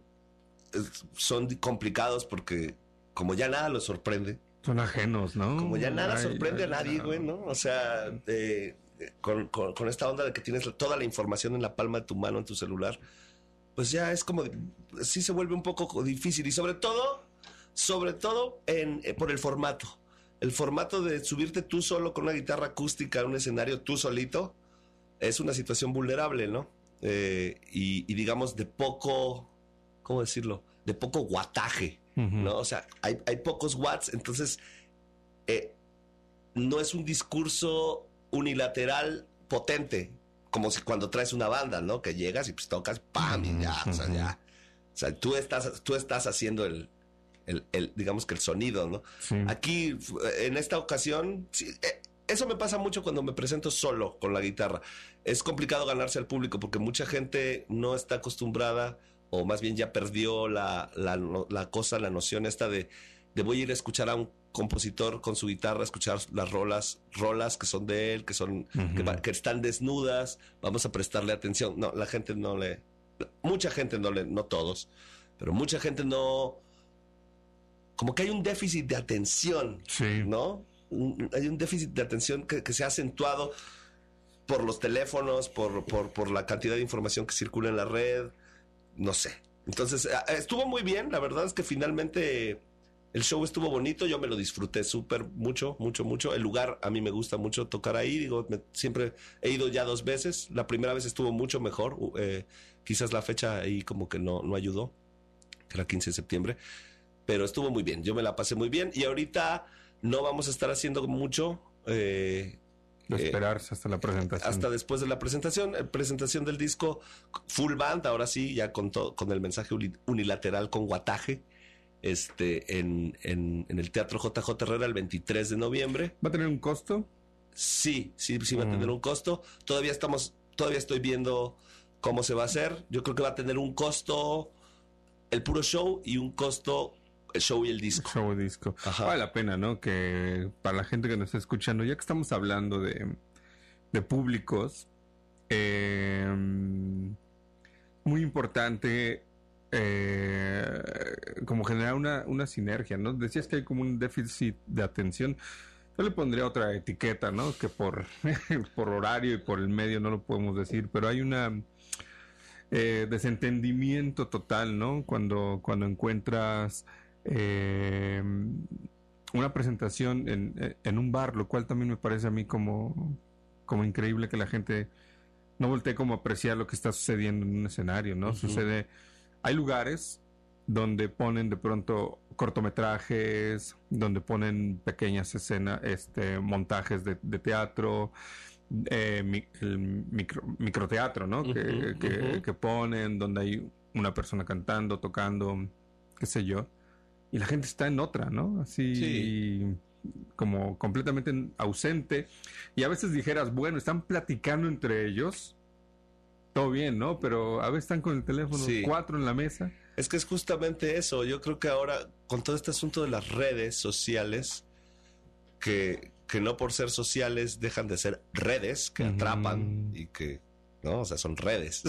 son complicados porque como ya nada los sorprende. Son ajenos, ¿no? Como ya nada Ay, sorprende ay, a nadie, ay. güey, ¿no? O sea, eh, con, con, con esta onda de que tienes toda la información en la palma de tu mano, en tu celular, pues ya es como, sí se vuelve un poco difícil. Y sobre todo, sobre todo en, eh, por el formato. El formato de subirte tú solo con una guitarra acústica a un escenario, tú solito, es una situación vulnerable, ¿no? Eh, y, y digamos de poco, ¿cómo decirlo? De poco guataje, Uh-huh. ¿no? O sea, hay, hay pocos watts, entonces eh, no es un discurso unilateral potente, como si cuando traes una banda, ¿no? Que llegas y pues tocas, ¡pam! Y ya, o sea, ya. O sea, tú estás, tú estás haciendo el, el, el, digamos que el sonido, ¿no? Sí. Aquí, en esta ocasión, sí, eh, eso me pasa mucho cuando me presento solo con la guitarra. Es complicado ganarse al público porque mucha gente no está acostumbrada, o más bien ya perdió la, la, la cosa, la noción esta de, de voy a ir a escuchar a un compositor con su guitarra, escuchar las rolas, rolas que son de él, que son, Uh-huh. que, va- que están desnudas, vamos a prestarle atención. No, la gente no le, mucha gente no le, no todos, pero mucha gente no, como que hay un déficit de atención, Sí. ¿no? Un- hay un déficit de atención que, que se ha acentuado por los teléfonos, por, por, por la cantidad de información que circula en la red, no sé. Entonces, eh, estuvo muy bien, la verdad es que finalmente El show estuvo bonito, yo me lo disfruté súper mucho, mucho, mucho. El lugar a mí me gusta mucho tocar ahí, digo, me, siempre he ido ya dos veces. La primera vez estuvo mucho mejor, eh, quizás la fecha ahí como que no, no ayudó, que era quince de septiembre, pero estuvo muy bien, yo me la pasé muy bien. Y ahorita no vamos a estar haciendo mucho. Eh, de esperarse eh, hasta la presentación. Hasta después de la presentación, eh, presentación del disco full band, ahora sí, ya con, todo, con el mensaje unilateral con guataje. Este, en, en, en el Teatro J J Herrera el veintitrés de noviembre. ¿Va a tener un costo? Sí, sí, sí va mm. a tener un costo. Todavía estamos, todavía estoy viendo cómo se va a hacer. Yo creo que va a tener un costo el puro show y un costo el show y el disco. El show y disco. Ajá. Vale la pena, ¿no? Que para la gente que nos está escuchando, ya que estamos hablando de, de públicos, eh, muy importante. Eh, como generar una, una sinergia, ¿no? Decías que hay como un déficit de atención. Yo le pondría otra etiqueta, ¿no? Que por, por horario y por el medio no lo podemos decir, pero hay una eh, desentendimiento total, ¿no? Cuando, cuando encuentras eh, una presentación en, en un bar, lo cual también me parece a mí como, como increíble que la gente no voltee como a apreciar lo que está sucediendo en un escenario, ¿no? Uh-huh. Sucede... Hay lugares donde ponen de pronto cortometrajes, donde ponen pequeñas escenas, este, montajes de, de teatro, eh, mi, el micro, microteatro, ¿no? Uh-huh, que, que, uh-huh. que ponen, donde hay una persona cantando, tocando, qué sé yo. Y la gente está en otra, ¿no? Así sí. Como completamente ausente. Y a veces dijeras, bueno, están platicando entre ellos. Todo bien, ¿no? Pero a veces están con el teléfono sí. cuatro en la mesa. Es que es justamente eso. Yo creo que ahora, con todo este asunto de las redes sociales, que, que no por ser sociales dejan de ser redes, que uh-huh. atrapan y que, ¿no? O sea, son redes.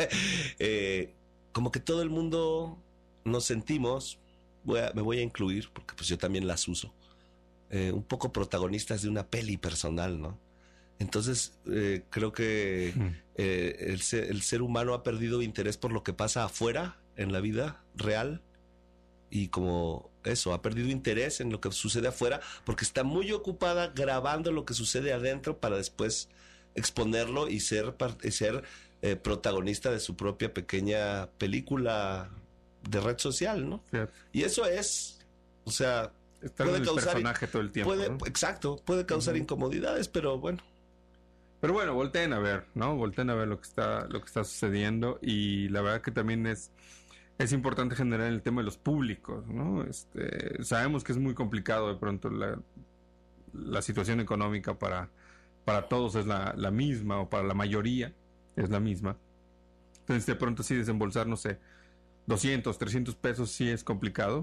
eh, como que todo el mundo nos sentimos, voy a, me voy a incluir, porque pues yo también las uso, eh, un poco protagonistas de una peli personal, ¿no? Entonces, eh, creo que eh, el, ser, el ser humano ha perdido interés por lo que pasa afuera, en la vida real, y como eso, ha perdido interés en lo que sucede afuera, porque está muy ocupada grabando lo que sucede adentro para después exponerlo y ser, y ser eh, protagonista de su propia pequeña película de red social, ¿no? Sí. Y eso es, o sea, estar puede en el causar personaje todo el tiempo, puede, ¿no? Exacto, puede causar uh-huh. incomodidades, pero bueno. Pero bueno, volteen a ver, ¿no? Volteen a ver lo que está, lo que está sucediendo, y la verdad que también es, es importante generar el tema de los públicos, ¿no? Este, sabemos que es muy complicado de pronto la, la situación económica para, para todos es la, la misma, o para la mayoría es la misma. Entonces de pronto sí desembolsar, no sé, doscientos, trescientos pesos sí es complicado,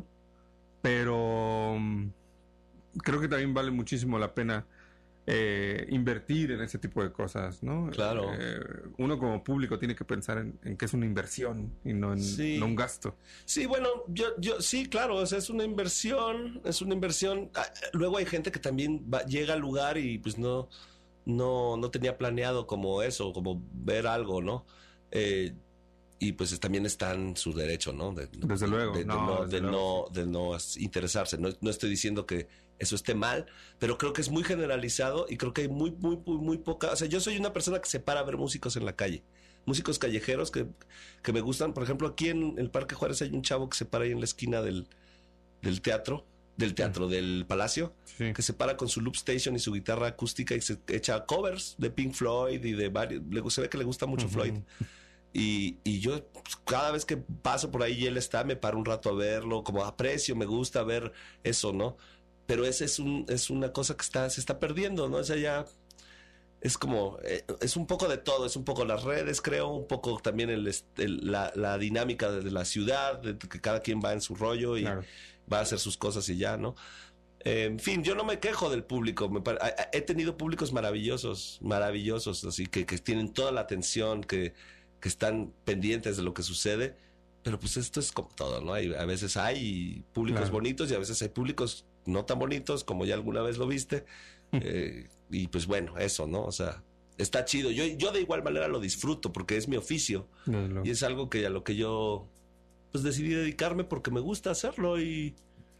pero um, creo que también vale muchísimo la pena Eh, invertir en ese tipo de cosas, ¿no? Claro. Eh, uno como público tiene que pensar en, en que es una inversión y no en sí. no un gasto. Sí, bueno, yo, yo sí, claro, o sea, es una inversión, es una inversión. Luego hay gente que también va, llega al lugar y pues no, no, no tenía planeado como eso, como ver algo, ¿no? Eh, y pues también está en su derecho, ¿no? De, desde luego. De, de, no, no, desde de, luego. no, de no interesarse. No, no estoy diciendo que eso esté mal, pero creo que es muy generalizado y creo que hay muy, muy, muy, muy poca... O sea, yo soy una persona que se para a ver músicos en la calle. Músicos callejeros que, que me gustan. Por ejemplo, aquí en el Parque Juárez hay un chavo que se para ahí en la esquina del, del teatro, del teatro, del Palacio, sí. que se para con su loop station y su guitarra acústica y se echa covers de Pink Floyd y de varios... Le, se ve que le gusta mucho uh-huh. Floyd. Y, y yo pues, cada vez que paso por ahí y él está, me paro un rato a verlo, como aprecio, me gusta ver eso, ¿no? Pero ese es un es una cosa que está se está perdiendo, ¿no? O sea, ya es como eh, es un poco de todo, es un poco las redes, creo, un poco también el, el la, la dinámica de, de la ciudad, de que cada quien va en su rollo y claro. va a hacer sus cosas y ya, ¿no? Eh, en fin, yo no me quejo del público, me pare... he tenido públicos maravillosos, maravillosos, así que, que tienen toda la atención, que, que están pendientes de lo que sucede. Pero pues esto es como todo, ¿no? Hay, a veces hay públicos claro. bonitos y a veces hay públicos no tan bonitos, como ya alguna vez lo viste. eh, y pues bueno, eso, ¿no? O sea, está chido. Yo, yo de igual manera lo disfruto porque es mi oficio. No, no. Y es algo que a lo que yo pues decidí dedicarme porque me gusta hacerlo y,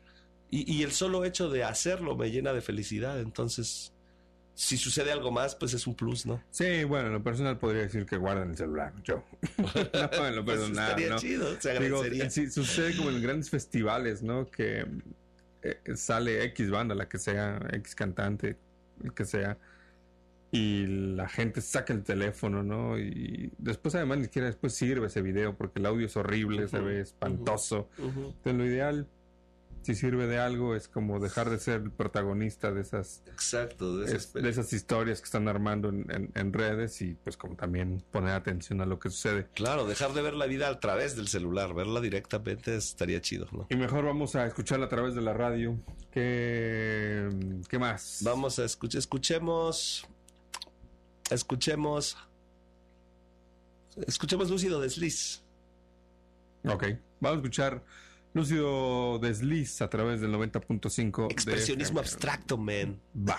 Y, y el solo hecho de hacerlo me llena de felicidad. Entonces, si sucede algo más, pues es un plus, ¿no? Sí, bueno, en lo personal podría decir que guardan el celular, yo. No, en lo Pues personal, estaría ¿no? chido, se Digo, agradecería. sí, sucede como en grandes festivales, ¿no? Que eh, sale X banda, la que sea, X cantante, el que sea, y la gente saca el teléfono, ¿no? Y después además ni siquiera después sirve ese video porque el audio es horrible, Uh-huh, se ve espantoso. Uh-huh. Entonces lo ideal, si sirve de algo, es como dejar de ser el protagonista de esas, Exacto, de, es- de esas historias que están armando en, en- en redes y pues como también poner atención a lo que sucede. Claro, dejar de ver la vida a través del celular, verla directamente estaría chido, ¿no? Y mejor vamos a escucharla a través de la radio. ¿Qué, qué más? Vamos a escuchar, escuchemos, escuchemos, escuchemos Lúcido Desliz. Ok, vamos a escuchar Lúcido Desliz a través del noventa punto cinco. Expresionismo de F M. abstracto, man. Va.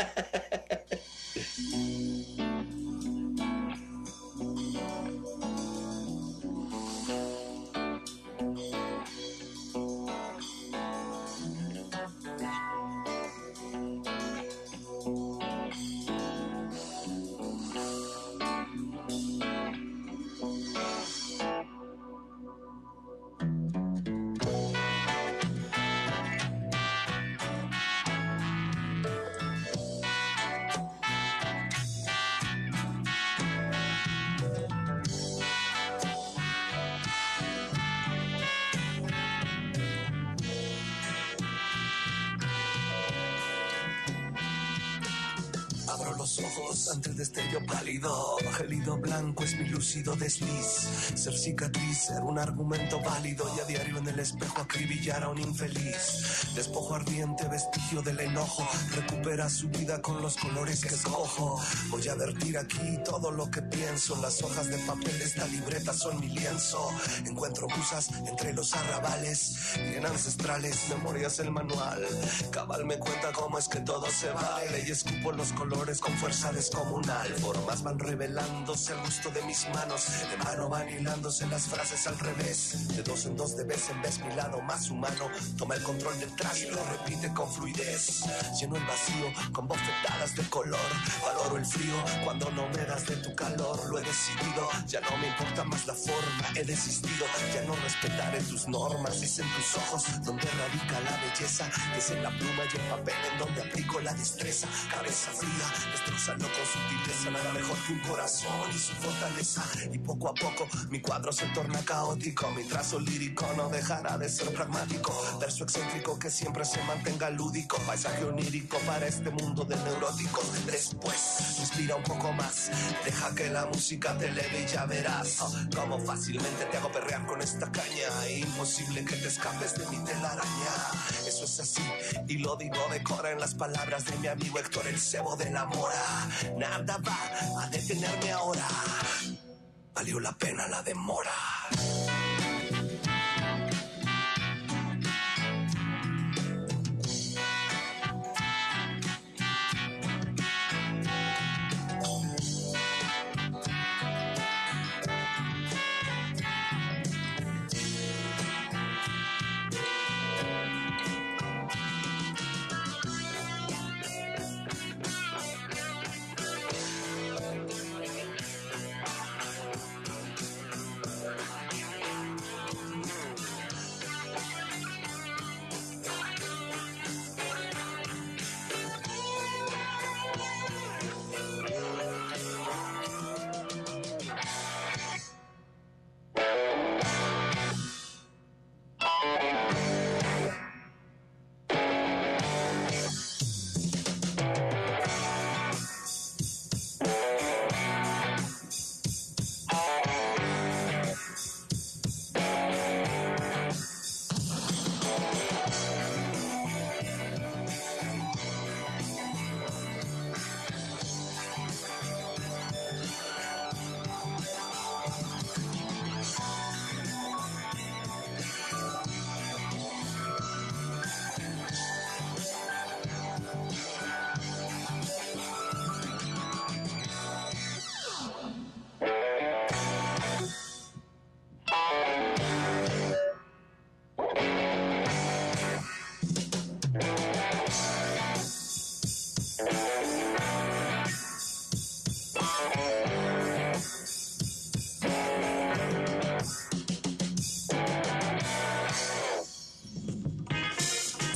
Abro los ojos ante el destello pálido, gélido blanco es mi lúcido desliz. Ser cicatriz, ser un argumento válido y a diario en el espejo acribillar a un infeliz. Despojo ardiente, vestigio del enojo, recupera su vida con los colores que escojo. Voy a vertir aquí todo lo que pienso, las hojas de papel de esta libreta son mi lienzo. Encuentro musas entre los arrabales y en ancestrales memorias el manual. Cabal me cuenta cómo es que todo se vale y escupo los colores con fuerza descomunal. Formas van revelándose al gusto de mis manos, de mano van hilándose las frases al revés. De dos en dos de vez en vez mi lado más humano toma el control del trazo y lo repite con fluidez. Lleno el vacío con bofetadas de color, valoro el frío cuando no me das de tu calor. Lo he decidido, ya no me importa más la forma, he desistido, ya no respetaré tus normas. Es en tus ojos donde radica la belleza, es en la pluma y el papel en donde aplico la destreza. Cabeza fría, destrozando con sutileza, nada mejor que un corazón y su fortaleza. Y poco a poco mi cuadro se torna caótico, mi trazo lírico no dejará de ser pragmático. Verso excéntrico que siempre se mantenga lúdico, paisaje onírico para este mundo de neuróticos. Después, respira un poco más, deja que la música te eleve y ya verás oh, cómo fácilmente te hago perrear con esta caña. Imposible que te escapes de mi telaraña. Eso es así y lo digo decora en las palabras de mi amigo Héctor el Cebo de la Mora. Nada va a detenerme ahora, valió la pena la demora.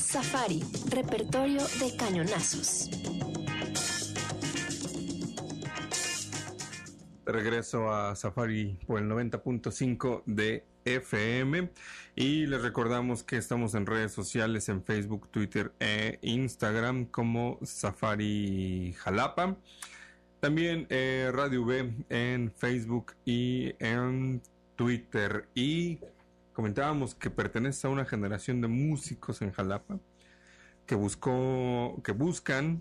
Safari, repertorio de cañonazos. Regreso a Safari por el noventa punto cinco de F M y les recordamos que estamos en redes sociales, en Facebook, Twitter e Instagram como Safari Jalapa. También eh, Radio V en Facebook y en Twitter. Y comentábamos que pertenece a una generación de músicos en Jalapa que buscó, que buscan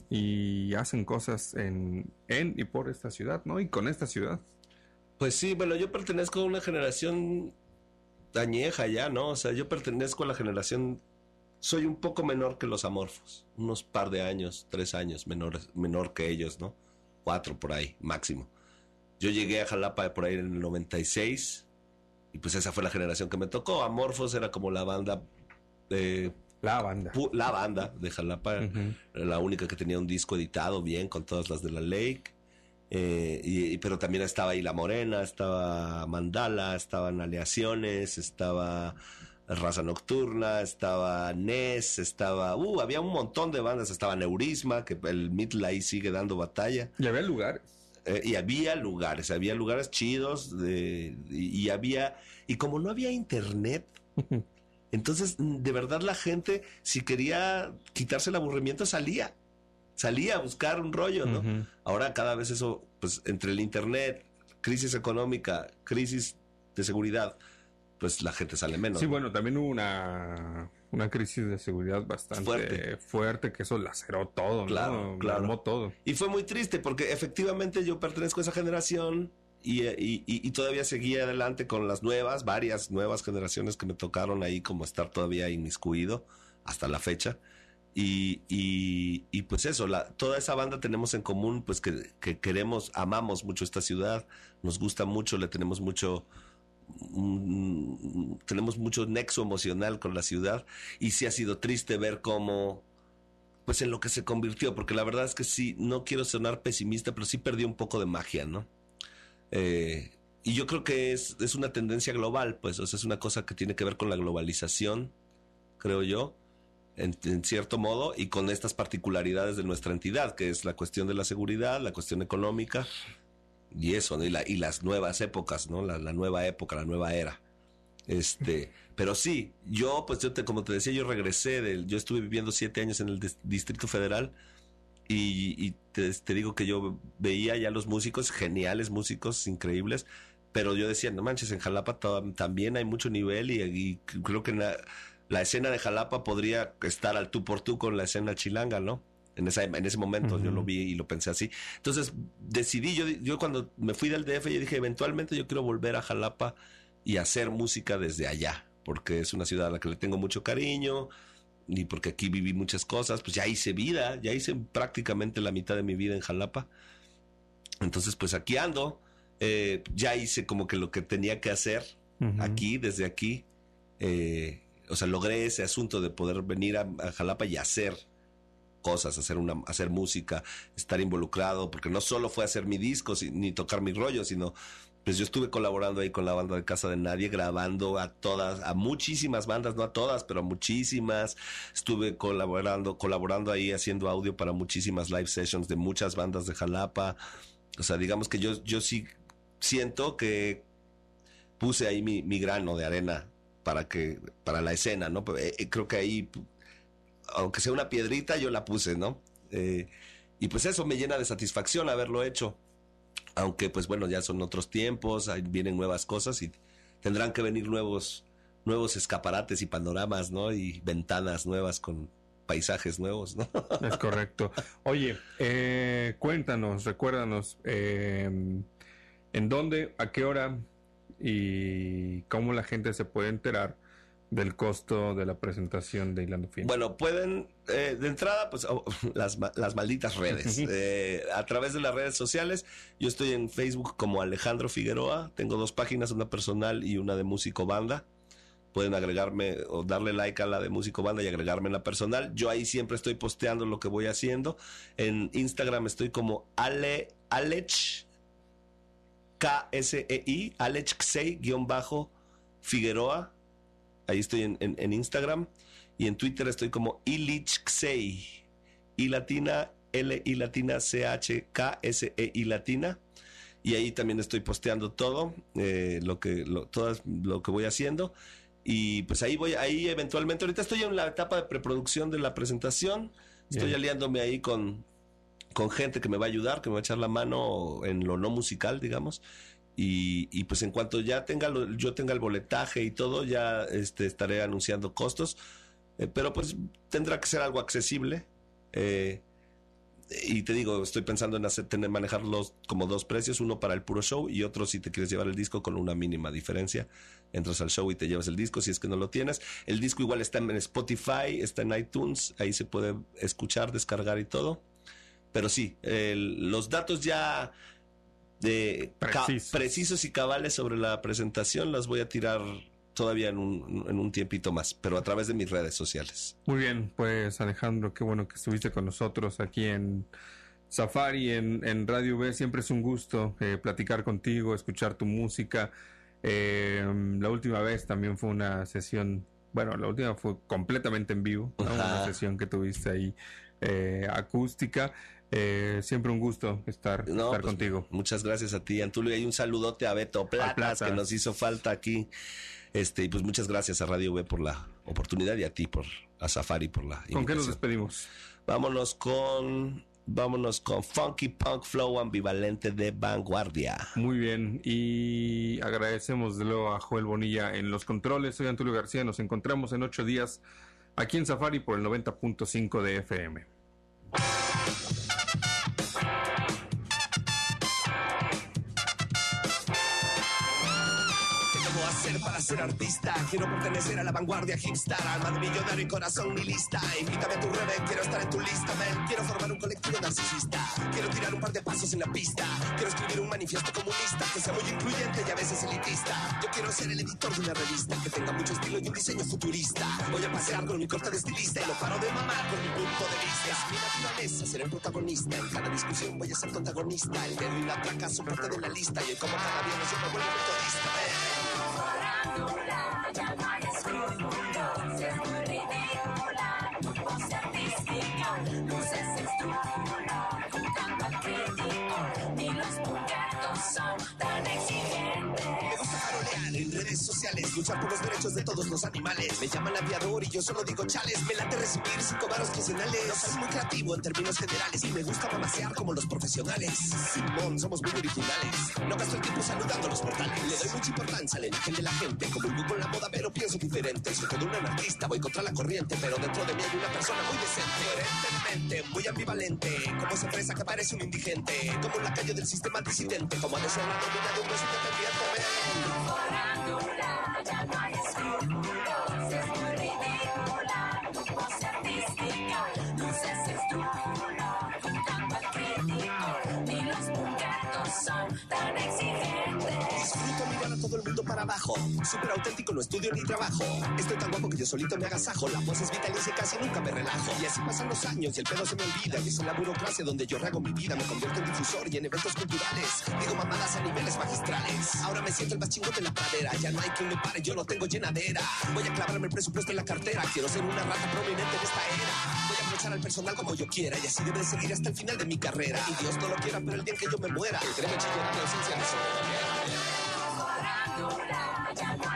y hacen cosas en, en y por esta ciudad, ¿no? Y con esta ciudad. Pues sí, bueno, yo pertenezco a una generación añeja ya, ¿no? O sea, yo pertenezco a la generación, soy un poco menor que los Amorfos, unos par de años, tres años menor, menor que ellos, ¿no? Cuatro por ahí, máximo. Yo llegué a Jalapa por ahí en el noventa y seis y pues esa fue la generación que me tocó. Amorfos era como la banda de... La banda. La banda de Jalapa, uh-huh. Era la única que tenía un disco editado bien con todas las de la Lake. Eh, y, pero también estaba ahí La Morena, estaba Mandala, estaban Aleaciones, estaba Raza Nocturna, estaba N E S, estaba... Uh, había un montón de bandas, estaba Neurisma, que el Mitla ahí sigue dando batalla. Y había lugares. Eh, y había lugares, había lugares chidos, de, y, y había... Y como no había internet... Entonces, de verdad, la gente, si quería quitarse el aburrimiento, salía. Salía a buscar un rollo, ¿no? Uh-huh. Ahora cada vez eso, pues, entre el internet, crisis económica, crisis de seguridad, pues la gente sale menos. Sí, ¿no? Bueno, también hubo una, una crisis de seguridad bastante fuerte, fuerte que eso laceró todo, claro, ¿no? Claro, armó todo. Y fue muy triste porque efectivamente yo pertenezco a esa generación... Y, y, y todavía seguía adelante con las nuevas, varias nuevas generaciones que me tocaron ahí como estar todavía inmiscuido hasta la fecha. Y, y, y pues eso, la, toda esa banda tenemos en común pues que, que queremos, amamos mucho esta ciudad, nos gusta mucho, le tenemos mucho, mm, tenemos mucho nexo emocional con la ciudad. Y sí ha sido triste ver cómo, pues en lo que se convirtió, porque la verdad es que sí, no quiero sonar pesimista, pero sí perdió un poco de magia, ¿no? Eh, y yo creo que es, es una tendencia global, pues, o sea, es una cosa que tiene que ver con la globalización, creo yo, en, en cierto modo, y con estas particularidades de nuestra entidad, que es la cuestión de la seguridad, la cuestión económica, y eso, ¿no? Y, la, y las nuevas épocas, ¿no? La, la nueva época, la nueva era. Este, pero sí, yo, pues, yo te, como te decía, yo regresé, del, yo estuve viviendo siete años en el des, Distrito Federal. Y, y te, te digo que yo veía ya los músicos, geniales músicos, increíbles, pero yo decía, no manches, en Jalapa to- también hay mucho nivel y, y creo que la, la escena de Jalapa podría estar al tú por tú con la escena chilanga, ¿no? En, esa, en ese momento uh-huh. Yo lo vi y lo pensé así. Entonces decidí, yo, yo cuando me fui del D F, yo dije, eventualmente yo quiero volver a Jalapa y hacer música desde allá, porque es una ciudad a la que le tengo mucho cariño, y porque aquí viví muchas cosas, pues ya hice vida, ya hice prácticamente la mitad de mi vida en Jalapa. Entonces, pues aquí ando, eh, ya hice como que lo que tenía que hacer uh-huh. aquí, desde aquí. Eh, o sea, logré ese asunto de poder venir a, a Jalapa y hacer cosas, hacer una, hacer música, estar involucrado, porque no solo fue hacer mi disco ni tocar mi rollo, sino pues yo estuve colaborando ahí con la banda de Casa de Nadie, grabando a todas, a muchísimas bandas, no a todas, pero a muchísimas. Estuve colaborando, colaborando ahí haciendo audio para muchísimas live sessions de muchas bandas de Jalapa. O sea, digamos que yo, yo sí siento que puse ahí mi, mi grano de arena para que, para la escena, ¿no? Eh, creo que ahí, aunque sea una piedrita, yo la puse, ¿no? Eh, y pues eso me llena de satisfacción haberlo hecho. Aunque pues bueno, ya son otros tiempos, vienen nuevas cosas y tendrán que venir nuevos nuevos escaparates y panoramas, ¿no? Y ventanas nuevas con paisajes nuevos, ¿no? Es correcto. Oye, eh, cuéntanos, recuérdanos, eh, ¿en dónde, a qué hora y cómo la gente se puede enterar del costo de la presentación de Hilando Fino? Bueno, pueden, eh, de entrada, pues oh, las, las malditas redes. eh, a través de las redes sociales, yo estoy en Facebook como Alejandro Figueroa. Tengo dos páginas, una personal y una de Músico Banda. Pueden agregarme o darle like a la de Músico Banda y agregarme en la personal. Yo ahí siempre estoy posteando lo que voy haciendo. En Instagram estoy como Ale, Alech, K S E I, Alech Xey, guión bajo, Figueroa. Ahí estoy en, en, en Instagram. Y en Twitter estoy como ilichxey, I latina, L I latina, C H K S E I latina. Y ahí también estoy posteando todo, eh, lo que lo, todo lo que voy haciendo. Y pues ahí voy, ahí eventualmente, ahorita estoy en la etapa de preproducción de la presentación. Estoy Bien. aliándome ahí con, con gente que me va a ayudar, que me va a echar la mano en lo no musical, digamos. Y, y pues en cuanto ya tenga lo, yo tenga el boletaje y todo, ya este, estaré anunciando costos. Eh, pero pues tendrá que ser algo accesible. Eh, Y te digo, estoy pensando en hacer, tener, manejarlos como dos precios, uno para el puro show y otro si te quieres llevar el disco con una mínima diferencia. Entras al show y te llevas el disco si es que no lo tienes. El disco igual está en Spotify, está en iTunes, ahí se puede escuchar, descargar y todo. Pero sí, el, los datos ya de precisos. Ca- precisos y cabales sobre la presentación las voy a tirar todavía en un, en un tiempito más, pero a través de mis redes sociales. Muy bien, pues Alejandro, qué bueno que estuviste con nosotros aquí en Safari, en, en Radio B. Siempre es un gusto eh, platicar contigo, escuchar tu música. Eh, la última vez también fue una sesión, bueno, la última fue completamente en vivo, ¿no? Una sesión que tuviste ahí eh, acústica. Eh, siempre un gusto estar, no, estar pues, contigo. Muchas gracias a ti, Antulio, y un saludote a Beto Platas, a Platas, que nos hizo falta aquí. Este, y pues muchas gracias a Radio B por la oportunidad y a ti por a Safari por la invitación. ¿Con qué nos despedimos? Vámonos con vámonos con Funky Punk Flow Ambivalente de Vanguardia. Muy bien, y agradecemos de nuevo a Joel Bonilla en los controles. Soy Antulio García, nos encontramos en ocho días aquí en Safari por el noventa punto cinco de F M. Para ser artista, quiero pertenecer a la vanguardia hipster, alma de millonario y corazón nihilista. Invítame a tu reve, quiero estar en tu lista, man. Quiero formar un colectivo narcisista, quiero tirar un par de pasos en la pista, quiero escribir un manifiesto comunista que sea muy incluyente y a veces elitista. Yo quiero ser el editor de una revista que tenga mucho estilo y un diseño futurista. Voy a pasear con mi corte de estilista y no paro de mamar con mi punto de vista. Es mi naturaleza ser el protagonista, en cada discusión voy a ser protagonista. El dedo y la traca son parte de la lista y hoy como cada viernes yo me vuelvo metodista, man. Ya no hay escrúpulos, es muy ridícula, tu voz artística, luces estrúpulos, jugando al crítico, ni los punquetos son tan exigentes. Me gusta farolear en redes sociales, luchar por los derechos de todos los animales. Me llaman aviador y yo solo digo chales, me late recibir cinco varos quincenales. No soy muy creativo en términos generales y me gusta mamasear como los profesionales. Simón, somos muy originales, no gasto el tiempo saludando los portales. Le doy mucha importancia a la imagen de la gente, como con la moda pero pienso diferente. Soy todo un anarquista, voy contra la corriente, pero dentro de mí hay una persona muy decente. Coherentemente, muy ambivalente, como se expresa que parece un indigente, como en la calle del sistema disidente, como ha de ser la nómina de un mes independiente. Farándula, ya no hay escrúpulos, es muy ridícula, tu voz artística, luces estrúpulos, jugando al crítico, ni los punquetos son tan exigentes. Disfruto mirar a todo el mundo para abajo, súper auténtico, no estudio ni trabajo. Estoy tan guapo que yo solito me agasajo, la voz es vitalicia y casi nunca me relajo. Y así pasan los años y el pedo se me olvida, y es en la burocracia donde yo rego mi vida. Me convierto en difusor y en eventos culturales, digo mamadas a niveles magistrales. Ahora me siento el más chingón de la pradera, ya no hay quien me pare, yo no tengo llenadera. Voy a clavarme el presupuesto en la cartera, quiero ser una rata prominente en esta era. Voy a aprovechar al personal como yo quiera, y así debe seguir hasta el final de mi carrera. Y Dios no lo quiera, pero el día en que yo me muera, el tren me chillo de ausencia de eso. Farándula, ya no